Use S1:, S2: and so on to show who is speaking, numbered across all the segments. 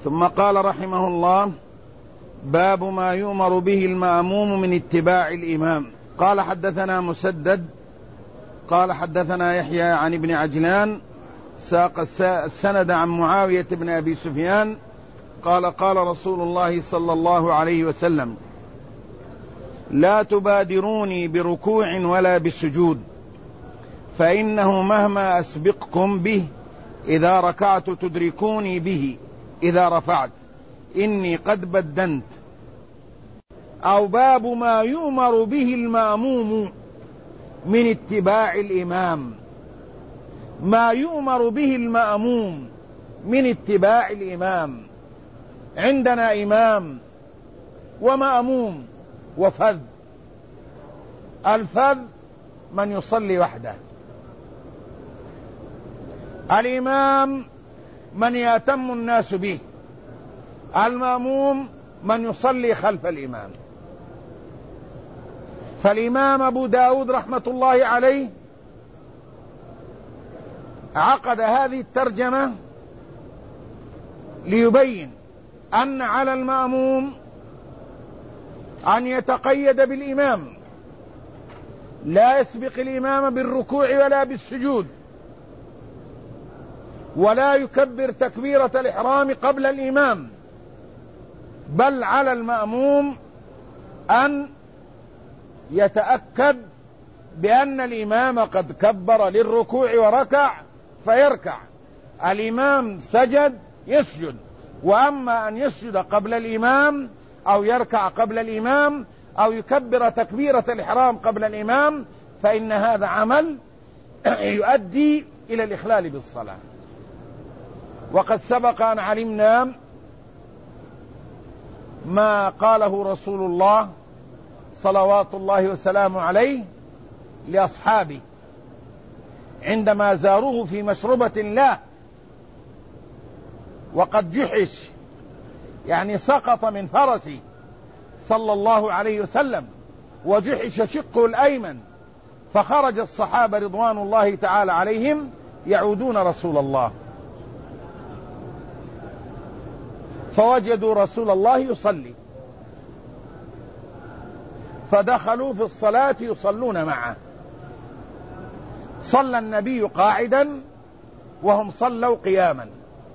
S1: ثم قال رحمه الله: باب ما يؤمر به المأموم من اتباع الإمام. قال: حدثنا مسدد قال: حدثنا يحيى عن ابن عجلان ساق السند عن معاوية بن أبي سفيان قال: قال رسول الله صلى الله عليه وسلم: لا تبادروني بركوع ولا بسجود، فإنه مهما أسبقكم به إذا ركعت تدركوني به إذا رفعت، إني قد بدنت. أو باب ما يؤمر به المأموم من اتباع الإمام. ما يؤمر به المأموم من اتباع الإمام. عندنا إمام ومأموم وفذ. الفذ من يصلي وحده، الإمام من يأتم الناس به، المأموم من يصلي خلف الإمام. فالإمام أبو داود رحمة الله عليه عقد هذه الترجمة ليبين أن على المأموم أن يتقيد بالإمام، لا يسبق الإمام بالركوع ولا بالسجود، ولا يكبر تكبيرة الإحرام قبل الإمام، بل على المأموم أن يتأكد بأن الإمام قد كبر للركوع وركع فيركع، الإمام سجد يسجد. وأما أن يسجد قبل الإمام أو يركع قبل الإمام أو يكبر تكبيرة الإحرام قبل الإمام فإن هذا عمل يؤدي إلى الإخلال بالصلاة. وقد سبق أن علمنا ما قاله رسول الله صلوات الله وسلامه عليه لأصحابه عندما زاروه في مشربة له وقد جحش، يعني سقط من فرسه صلى الله عليه وسلم وجحش شقه الأيمن، فخرج الصحابة رضوان الله تعالى عليهم يعودون رسول الله، فوجدوا رسول الله يصلي، فدخلوا في الصلاة يصلون معه. صلى النبي قاعدا وهم صلوا قياما.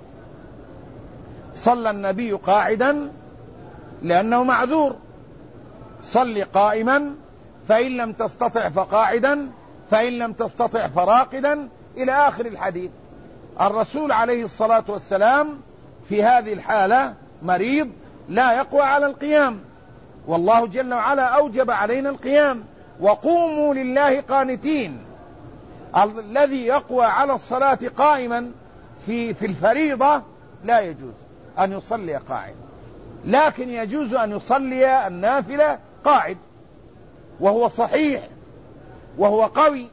S1: صلى النبي قاعدا لأنه معذور، صل قائما فإن لم تستطع فقاعدا فإن لم تستطع فراقدا إلى آخر الحديث. الرسول عليه الصلاة والسلام في هذه الحالة مريض لا يقوى على القيام، والله جل وعلا أوجب علينا القيام: وقوموا لله قانتين. الذي يقوى على الصلاة قائما في الفريضة لا يجوز أن يصلي قاعد، لكن يجوز أن يصلي النافلة قاعد، وهو صحيح وهو قوي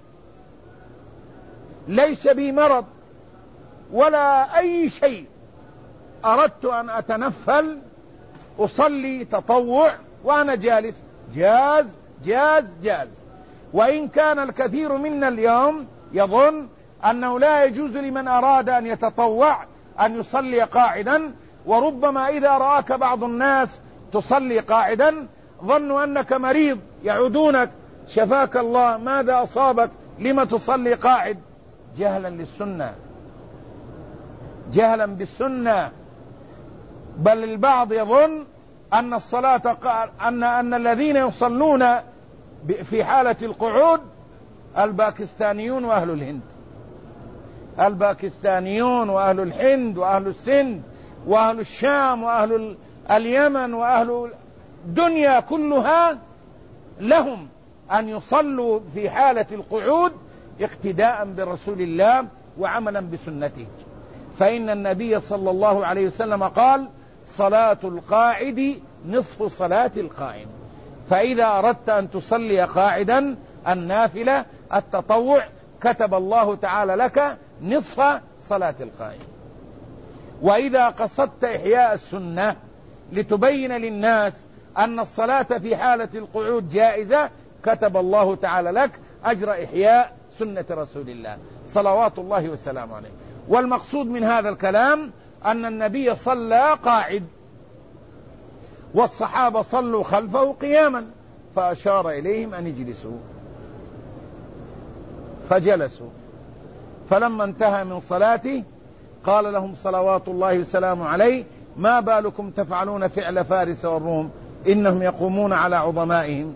S1: ليس بي مرض ولا أي شيء، أردت أن أتنفل أصلي تطوع وأنا جالس، جاز جاز جاز. وإن كان الكثير منا اليوم يظن أنه لا يجوز لمن أراد أن يتطوع أن يصلي قاعدا، وربما إذا رآك بعض الناس تصلي قاعدا ظنوا أنك مريض، يعودونك: شفاك الله، ماذا أصابك، لما تصلي قاعد؟ جهلا للسنة، جهلا بالسنة. بل البعض يظن أن الصلاة أن الذين يصلون في حالة القعود الباكستانيون وأهل الهند، الباكستانيون وأهل الهند وأهل السند وأهل الشام وأهل اليمن وأهل الدنيا كلها لهم أن يصلوا في حالة القعود اقتداء برسول الله وعملا بسنته. فإن النبي صلى الله عليه وسلم قال: صلاة القاعد نصف صلاة القائم. فإذا أردت أن تصلي قاعدا النافلة التطوع كتب الله تعالى لك نصف صلاة القائم. وإذا قصدت إحياء السنة لتبين للناس أن الصلاة في حالة القعود جائزة كتب الله تعالى لك أجر إحياء سنة رسول الله صلوات الله وسلامه عليه. والمقصود من هذا الكلام أن النبي صلى قاعد والصحابة صلوا خلفه قياما، فأشار إليهم أن يجلسوا فجلسوا. فلما انتهى من صلاته قال لهم صلوات الله وسلامه عليه: ما بالكم تفعلون فعل فارس والروم إنهم يقومون على عظمائهم،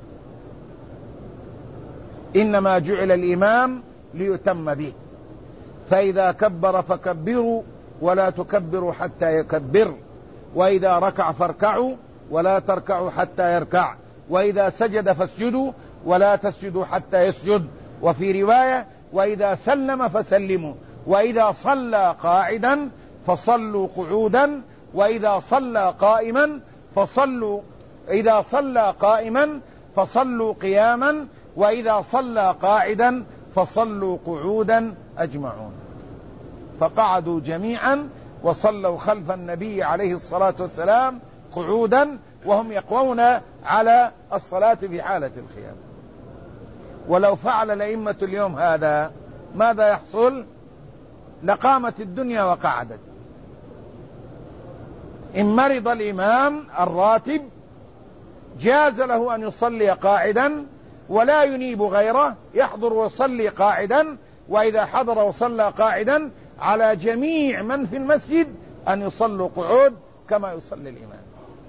S1: إنما جعل الإمام ليتم به، فإذا كبر فكبروا ولا تكبروا حتى يكبر، وإذا ركع فاركعوا ولا تركعوا حتى يركع، وإذا سجد فاسجدوا ولا تسجدوا حتى يسجد، وفي رواية: وإذا سلم فسلموا، وإذا صلى قاعدا فصلوا قعودا، وإذا صلى قائما فصلوا قياما، وإذا صلى قاعدا فصلوا قعودا أجمعون. فقعدوا جميعا وصلوا خلف النبي عليه الصلاة والسلام قعودا، وهم يقوون على الصلاة في حالة الخيام. ولو فعل الأئمة اليوم هذا ماذا يحصل؟ لقامت الدنيا وقعدت. إن مرض الإمام الراتب جاز له أن يصلي قاعدا ولا ينيب غيره، يحضر ويصلي قاعدا، وإذا حضر وصلى قاعدا على جميع من في المسجد أن يصلوا قعود كما يصلي الإمام.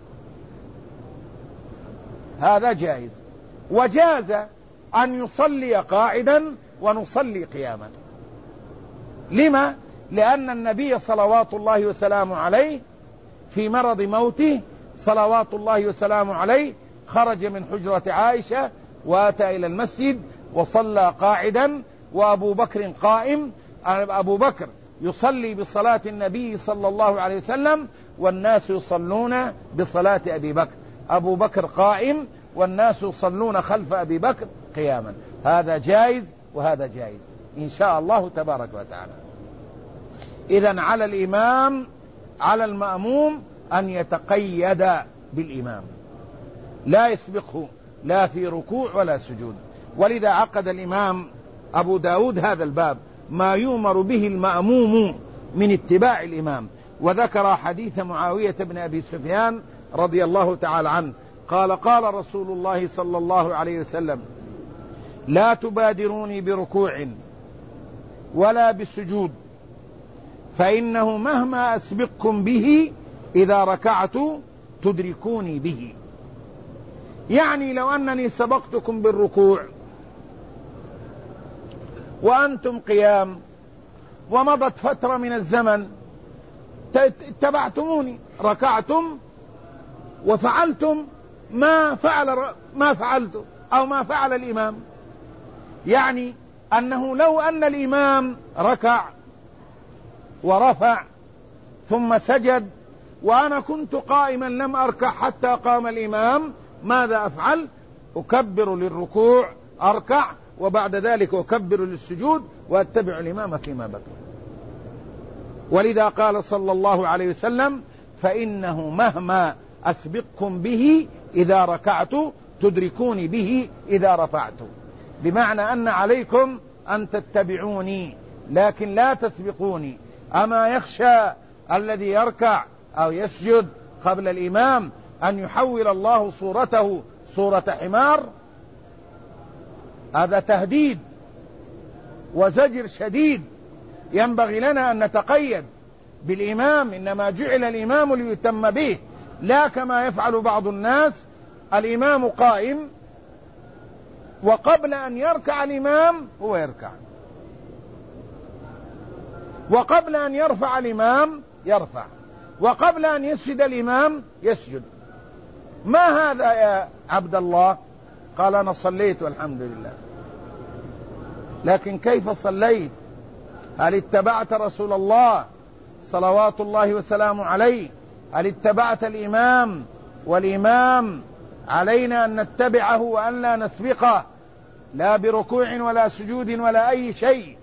S1: هذا جائز. وجاز أن يصلي قاعدا ونصلي قياما. لما؟ لأن النبي صلوات الله وسلامه عليه في مرض موته صلوات الله وسلامه عليه خرج من حجرة عائشة وأتى إلى المسجد وصلى قاعدا، وأبو بكر قائم. أبو بكر يصلي بصلاة النبي صلى الله عليه وسلم والناس يصلون بصلاة أبي بكر. أبو بكر قائم والناس يصلون خلف أبي بكر قياما. هذا جائز وهذا جائز إن شاء الله تبارك وتعالى. إذن على الإمام على المأموم أن يتقيد بالإمام، لا يسبقه لا في ركوع ولا سجود. ولذا عقد الإمام أبو داود هذا الباب: ما يؤمر به المأموم من اتباع الإمام. وذكر حديث معاوية بن أبي سفيان رضي الله تعالى عنه قال: قال رسول الله صلى الله عليه وسلم: لا تبادروني بركوع ولا بسجود، فإنه مهما أسبقكم به إذا ركعت تدركوني به. يعني لو أنني سبقتكم بالركوع وأنتم قيام ومضت فترة من الزمن اتبعتموني، ركعتم وفعلتم ما فعلت أو ما فعل الإمام. يعني أنه لو أن الإمام ركع ورفع ثم سجد وأنا كنت قائما لم أركع حتى قام الإمام، ماذا أفعل؟ أكبر للركوع أركع، وبعد ذلك أكبر للسجود وأتبع الإمام فيما بقي. ولذا قال صلى الله عليه وسلم: فإنه مهما أسبقكم به إذا ركعت تدركوني به إذا رفعت. بمعنى أن عليكم أن تتبعوني لكن لا تسبقوني. أما يخشى الذي يركع أو يسجد قبل الإمام أن يحول الله صورته صورة حمار؟ هذا تهديد وزجر شديد. ينبغي لنا أن نتقيد بالإمام، إنما جعل الإمام ليتم به، لا كما يفعل بعض الناس: الإمام قائم وقبل أن يركع الإمام هو يركع، وقبل أن يرفع الإمام يرفع، وقبل أن يسجد الإمام يسجد. ما هذا يا عبد الله؟ قال: أنا صليت والحمد لله. لكن كيف صليت؟ هل اتبعت رسول الله صلوات الله وسلامه عليه؟ هل اتبعت الإمام؟ والإمام علينا أن نتبعه وأن لا نسبقه، لا بركوع ولا سجود ولا أي شيء.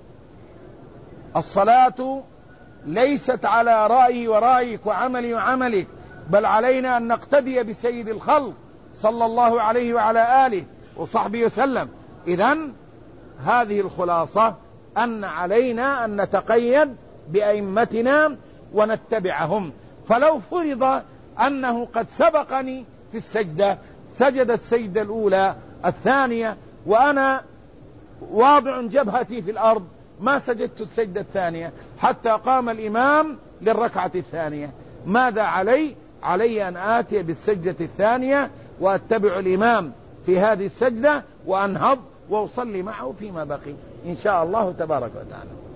S1: الصلاة ليست على رأيي ورأيك وعملي وعملك، بل علينا أن نقتدي بسيد الخلق صلى الله عليه وعلى آله وصحبه وسلم. إذن هذه الخلاصة، أن علينا أن نتقيد بأئمتنا ونتبعهم. فلو فرض أنه قد سبقني في السجدة، سجد السجدة الأولى الثانية وأنا واضع جبهتي في الأرض، ما سجدت السجدة الثانية حتى قام الإمام للركعة الثانية، ماذا علي؟ علي أن آتي بالسجدة الثانية وأتبع الإمام في هذه السجدة وأنهض وأصلي معه فيما بقي إن شاء الله تبارك وتعالى.